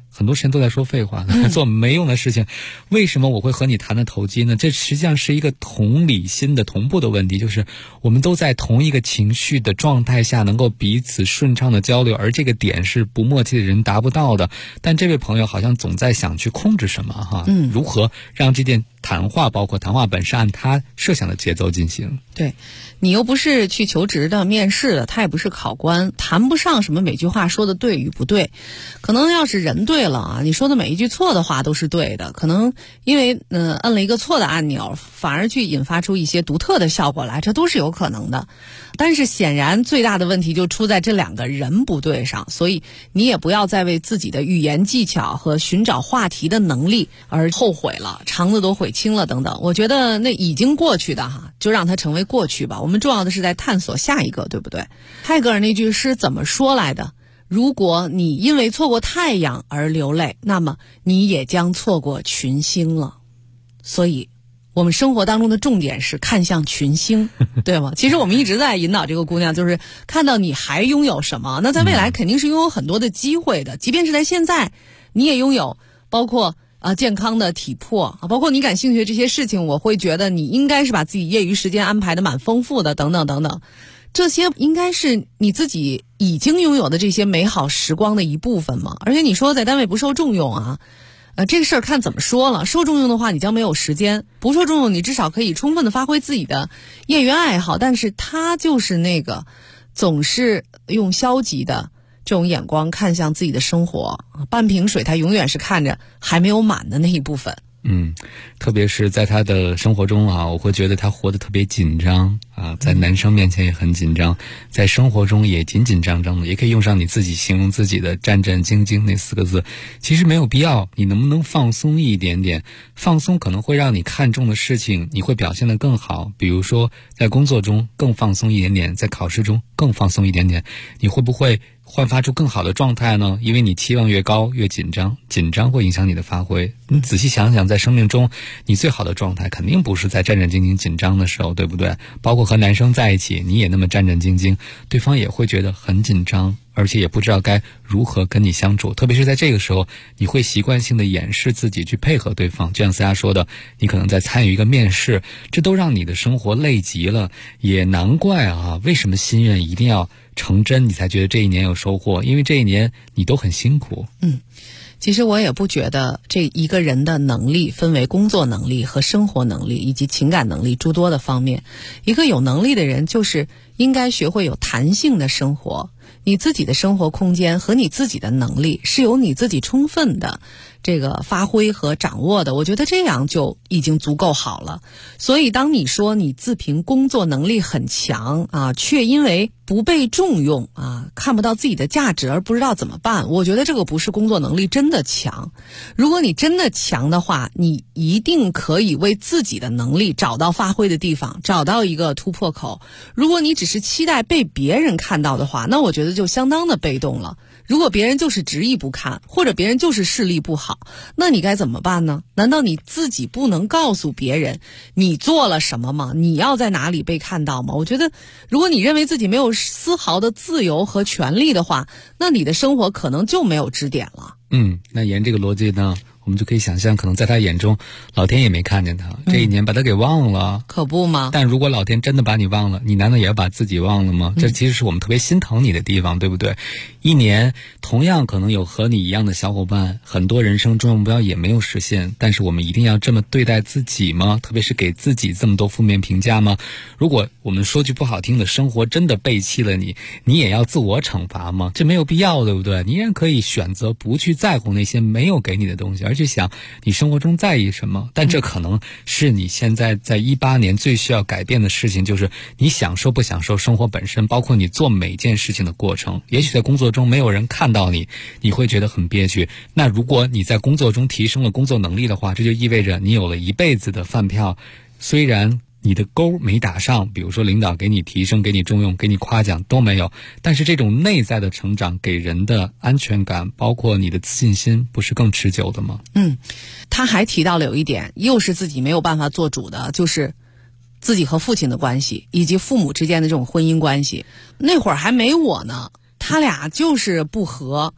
很多时间都在说废话，做没用的事情。为什么我会和你谈的投机呢？这实际上是一个同理心的同步的问题，就是我们都在同一个情绪的状态下能够彼此顺畅的交流，而这个点是不默契的人达不到的。但这位朋友好像总在想去控制什么哈，如何让这件谈话包括谈话本身按他设想的节奏进行。 对，你又不是去求职的面试的，他也不是考官，谈不上什么每句话说的对与不对。可能要是人对了啊，你说的每一句错的话都是对的，可能因为摁了一个错的按钮，反而去引发出一些独特的效果来，这都是有可能的。但是显然最大的问题就出在这两个人不对上，所以你也不要再为自己的语言技巧和寻找话题的能力而后悔了，肠子都悔青了等等。我觉得那已经过去的哈，就让它成为过去吧。我们重要的是在探索下一个，对不对？泰戈尔那句诗怎么说来的？如果你因为错过太阳而流泪，那么你也将错过群星了。所以我们生活当中的重点是看向群星，对吗？其实我们一直在引导这个姑娘，就是看到你还拥有什么，那在未来肯定是拥有很多的机会的。即便是在现在，你也拥有包括健康的体魄包括你感兴趣的这些事情，我会觉得你应该是把自己业余时间安排的蛮丰富的，等等等等。这些应该是你自己已经拥有的这些美好时光的一部分嘛。而且你说在单位不受重用啊，这个事儿看怎么说了。受重用的话，你将没有时间；不受重用，你至少可以充分的发挥自己的业余爱好。但是他就是那个总是用消极的这种眼光看向自己的生活，半瓶水他永远是看着还没有满的那一部分。 特别是在他的生活中啊，我会觉得他活得特别紧张啊，在男生面前也很紧张，在生活中也紧紧张张的，也可以用上你自己形容自己的战战兢兢那4个字。其实没有必要，你能不能放松一点点？放松可能会让你看重的事情你会表现得更好，比如说在工作中更放松一点点，在考试中更放松一点点，你会不会焕发出更好的状态呢？因为你期望越高越紧张，紧张会影响你的发挥。你仔细想想，在生命中你最好的状态肯定不是在战战兢兢紧张的时候，对不对？包括和男生在一起，你也那么战战兢兢，对方也会觉得很紧张，而且也不知道该如何跟你相处。特别是在这个时候，你会习惯性的掩饰自己去配合对方，就像思佳说的，你可能在参与一个面试，这都让你的生活累极了。也难怪啊，为什么心愿一定要成真你才觉得这一年有收获？因为这一年你都很辛苦。 其实我也不觉得这一个人的能力分为工作能力和生活能力以及情感能力诸多的方面。一个有能力的人就是应该学会有弹性的生活，你自己的生活空间和你自己的能力是由你自己充分的这个发挥和掌握的，我觉得这样就已经足够好了。所以当你说你自评工作能力很强啊，却因为不被重用啊，看不到自己的价值而不知道怎么办，我觉得这个不是工作能力真的强。如果你真的强的话，你一定可以为自己的能力找到发挥的地方，找到一个突破口。如果你只是期待被别人看到的话，那我觉得就相当的被动了。如果别人就是执意不看，或者别人就是视力不好，那你该怎么办呢？难道你自己不能告诉别人你做了什么吗？你要在哪里被看到吗？我觉得如果你认为自己没有丝毫的自由和权利的话，那你的生活可能就没有支点了。 那沿这个逻辑呢，我们就可以想象，可能在他眼中老天也没看见他，这一年把他给忘了。 可不吗？ 但如果老天真的把你忘了，你难道也要把自己忘了吗？这其实是我们特别心疼你的地方，对不对？一年同样可能有和你一样的小伙伴，很多人生重要目标也没有实现，但是我们一定要这么对待自己吗？特别是给自己这么多负面评价吗？如果我们说句不好听的，生活真的背弃了你，你也要自我惩罚吗？这没有必要，对不对？你依然可以选择不去在乎那些没有给你的东西，而去想你生活中在意什么。但这可能是你现在在18年最需要改变的事情，就是你享受不享受生活本身，包括你做每件事情的过程。也许在工作中没有人看到你，你会觉得很憋屈。那如果你在工作中提升了工作能力的话，这就意味着你有了一辈子的饭票。虽然你的勾没打上，比如说领导给你提升，给你重用，给你夸奖都没有，但是这种内在的成长给人的安全感，包括你的自信心，不是更持久的吗？ 他还提到了有一点，又是自己没有办法做主的，就是自己和父亲的关系，以及父母之间的这种婚姻关系。那会儿还没我呢，他俩就是不和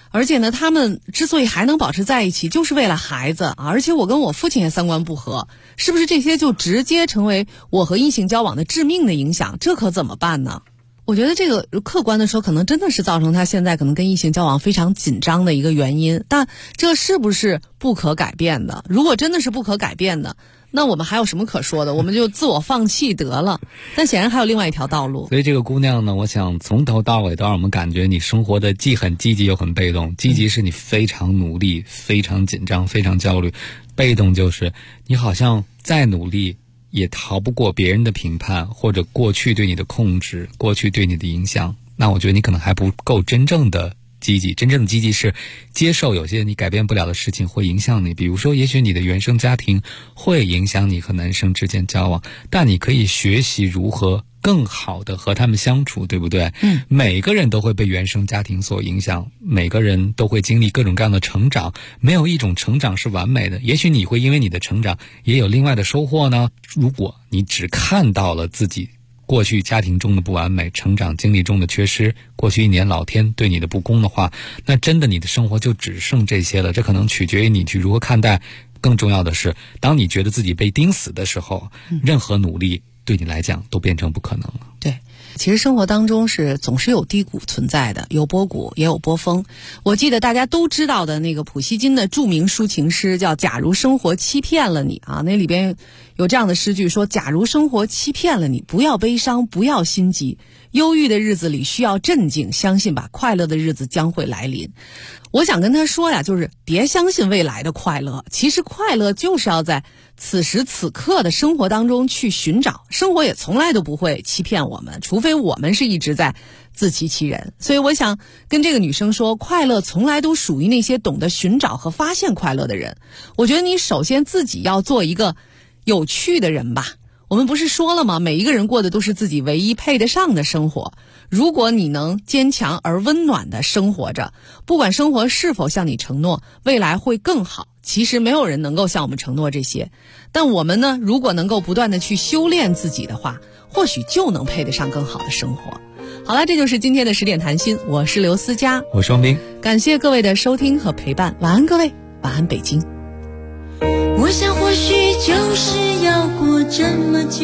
而且呢，他们之所以还能保持在一起，就是为了孩子啊。而且我跟我父亲也三观不合，是不是这些就直接成为我和异性交往的致命的影响？这可怎么办呢？我觉得这个客观的说，可能真的是造成他现在可能跟异性交往非常紧张的一个原因。但这是不是不可改变的？如果真的是不可改变的，那我们还有什么可说的？我们就自我放弃得了。但显然还有另外一条道路。 所以这个姑娘呢，我想从头到尾都让我们感觉你生活的既很积极又很被动。积极是你非常努力、非常紧张、非常焦虑；被动就是你好像再努力也逃不过别人的评判，或者过去对你的控制、过去对你的影响。那我觉得你可能还不够真正的积极。真正的积极是接受有些你改变不了的事情会影响你，比如说也许你的原生家庭会影响你和男生之间交往，但你可以学习如何更好的和他们相处，对不对？每个人都会被原生家庭所影响，每个人都会经历各种各样的成长，没有一种成长是完美的。也许你会因为你的成长也有另外的收获呢。如果你只看到了自己过去家庭中的不完美，成长经历中的缺失，过去1年老天对你的不公的话，那真的你的生活就只剩这些了。这可能取决于你去如何看待。更重要的是，当你觉得自己被钉死的时候，任何努力对你来讲都变成不可能了。 对，其实生活当中总是有低谷存在的，有波谷也有波峰。我记得大家都知道的那个普希金的著名抒情诗叫《假如生活欺骗了你》啊，那里边有这样的诗句说：假如生活欺骗了你，不要悲伤，不要心急，忧郁的日子里需要镇静，相信吧，快乐的日子将会来临。我想跟他说呀，就是别相信未来的快乐，其实快乐就是要在此时此刻的生活当中去寻找，生活也从来都不会欺骗我们，除非我们是一直在自欺欺人。所以我想跟这个女生说，快乐从来都属于那些懂得寻找和发现快乐的人。我觉得你首先自己要做一个有趣的人吧。我们不是说了吗？每一个人过的都是自己唯一配得上的生活。如果你能坚强而温暖地生活着，不管生活是否向你承诺未来会更好，其实没有人能够向我们承诺这些。但我们呢，如果能够不断地去修炼自己的话，或许就能配得上更好的生活。好了，这就是今天的10点谈心，我是刘思佳， 我是王斌， 感谢各位的收听和陪伴，晚安各位，晚安北京。 我想或许就是要过这么久，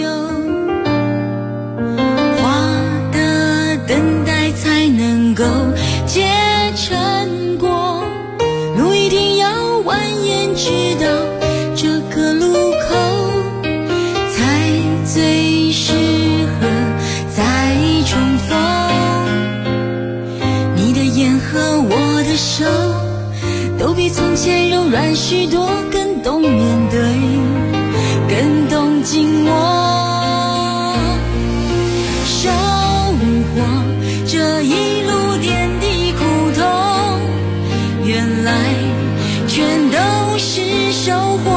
花的等待才能够结成果，路一定要蜿蜒直到这个路口，才最适合再重逢。你的眼和我的手都比从前柔软许多，更懂面对，更懂紧握。收获这一路点滴苦痛，原来全都是收获。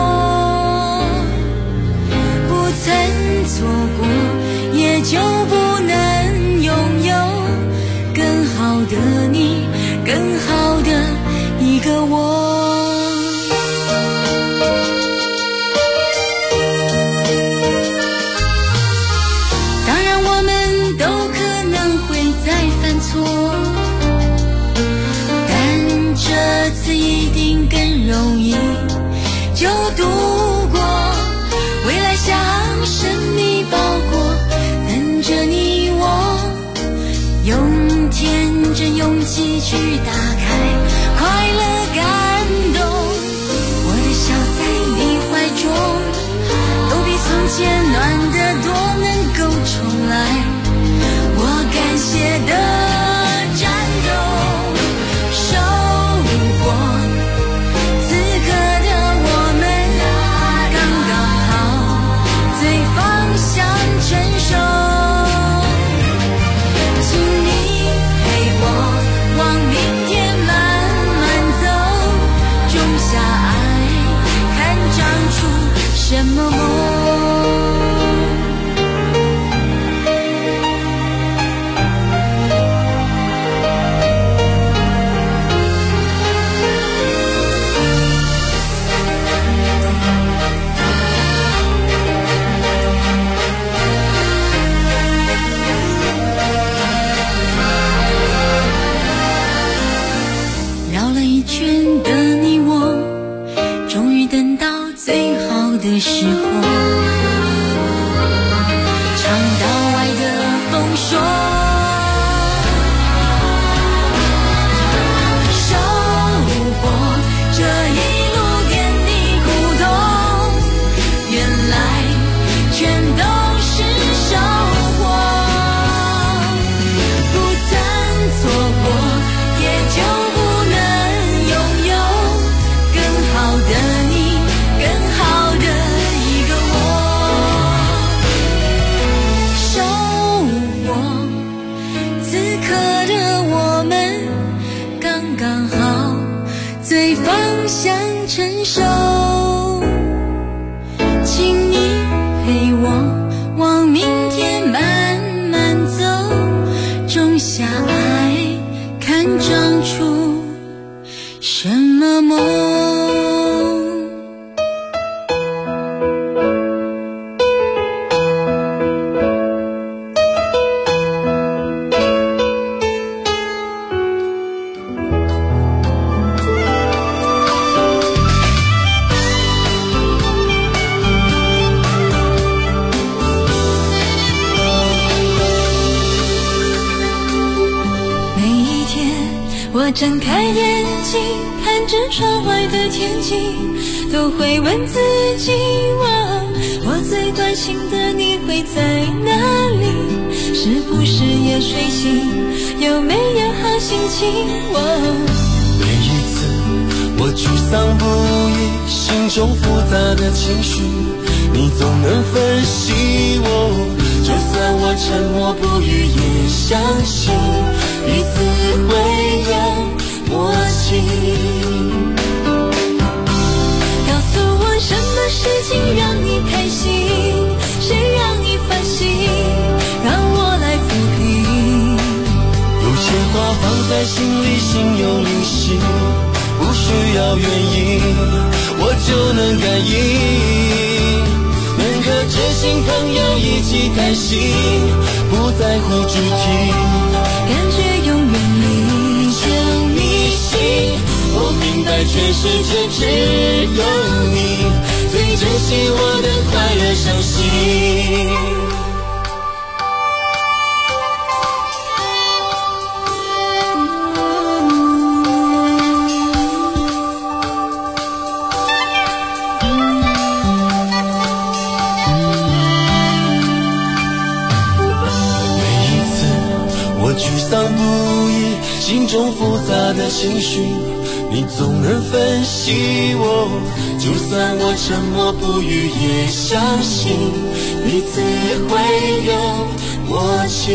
不曾错过，也就不能拥有更好的你，更好的一个我。当然我们都可能会再犯错，但这次一定更容易就度过。未来像神秘包裹，等着你我用天真勇气去打开快乐感动。我的笑在你怀中，都比从前暖得多，能够重来我感谢的战斗。收获此刻的我们刚刚好，最方向成熟。请你陪我往明天相承受，请你陪我往明天慢慢走，种下爱，看长出什么梦。我睁开眼睛，看着窗外的天气，都会问自己，我最关心的你会在哪里？是不是也睡醒？有没有好心情？ 每一次我沮丧不已，心中复杂的情绪，你总能分析我。就算我沉默不语，也相信彼此会有默契。 告诉我什么事情让你开心，谁让你烦心，让我来抚平。 有些话放在心里，心有灵犀，不需要原因，我就能感应。能和知心朋友一起开心，不在乎主题， 感觉永远离就迷信。我明白全世界只有你最珍惜我的快乐伤心。心中复杂的情绪，你总能分析我。就算我沉默不语，也相信彼此会有默契。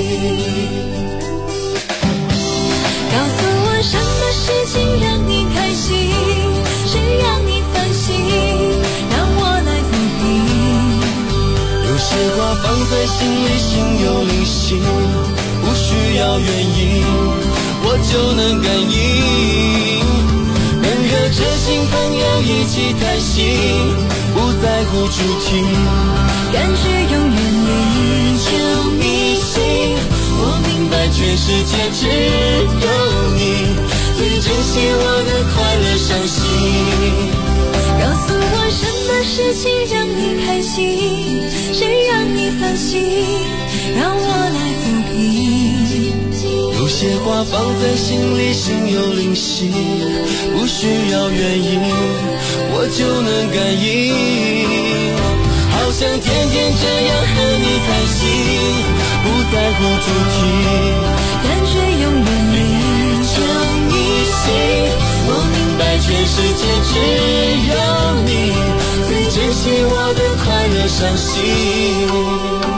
告诉我什么事情让你开心，谁让你烦心，让我来抚平。 有些话放在心里，心有灵犀，不需要原因，我就能感应。能和知心朋友一起开心，不在乎主题， 感觉永远离就迷信。我明白全世界只有你最珍惜我的快乐伤心。 告诉我什么事情让你开心，谁让你烦心，让我来抚平。 有些话放在心里，心有灵犀，不需要原因，我就能感应。好想天天这样和你开心，不在乎主题， 感觉永远离就迷信。我明白全世界只有你最珍惜我的快乐伤心。